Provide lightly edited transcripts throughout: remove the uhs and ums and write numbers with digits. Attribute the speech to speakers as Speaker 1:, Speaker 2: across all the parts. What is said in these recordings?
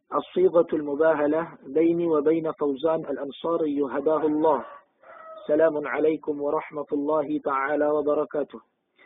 Speaker 1: الصيغة المباهلة بيني وبين فوزان الأنصاري هداه الله. سلام عليكم ورحمة الله تعالى وبركاته.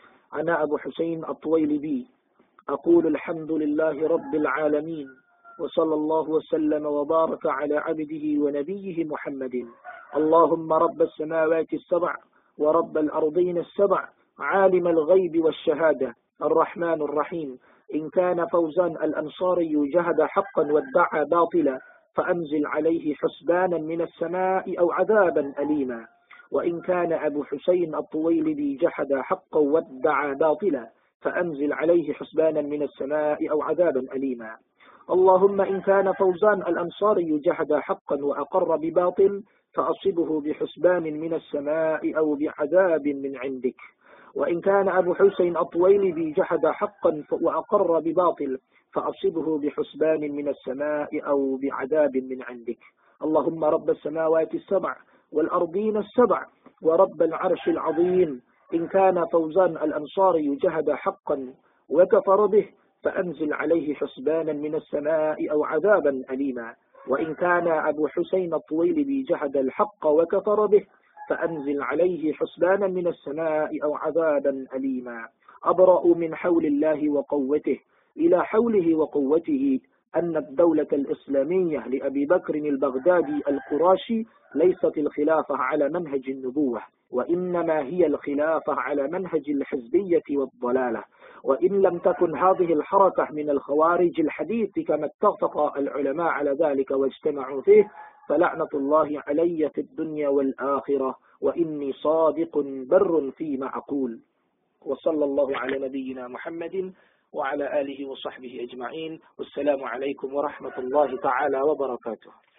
Speaker 1: أنا أبو حسين الطويلبي أقول الحمد لله رب العالمين، وصلى الله وسلم وبارك على عبده ونبيه محمد. اللهم رب السماوات السبع ورب الأرضين السبع، عالم الغيب والشهادة، الرحمن الرحيم، إن كان فوزان الأنصاري جهد حقا وادعى باطلا فأنزل عليه حسبانا من السماء أو عذابا أليما. وإن كان أبو حسين الطويلبي جحد حقا وادعى باطلا فأنزل عليه حسبانا من السماء أو عذابا أليما. اللهم إن كان فوزان الأنصاري جحد حقا وأقر بباطل فأصبه بحسبان من السماء أو بعذاب من عندك. وإن كان أبو حسين الطويلبي جحد حقا وأقر بباطل فأصبه بحسبان من السماء أو بعذاب من عندك. اللهم رب السماوات السبع والأرضين السبع ورب العرش العظيم، إن كان فوزان الأنصاري جهد حقا وكفر به فأنزل عليه حسبانا من السماء أو عذابا أليما. وإن كان أبو حسين الطويلبي جهد الحق وكفر به فأنزل عليه حسبانا من السماء أو عذابا أليما. أبرأ من حول الله وقوته إلى حوله وقوته أن الدولة الإسلامية لأبي بكر البغدادي القراشي ليست الخلافة على منهج النبوة، وإنما هي الخلافة على منهج الحزبية والضلالة. وإن لم تكن هذه الحركة من الخوارج الحديث كما اتفق العلماء على ذلك واجتمعوا فيه، فلعنة الله علي في الدنيا والآخرة، وإني صادق بر فيما أقول. وصلى الله على نبينا محمد وعلى آله وصحبه أجمعين، والسلام عليكم ورحمة الله تعالى وبركاته.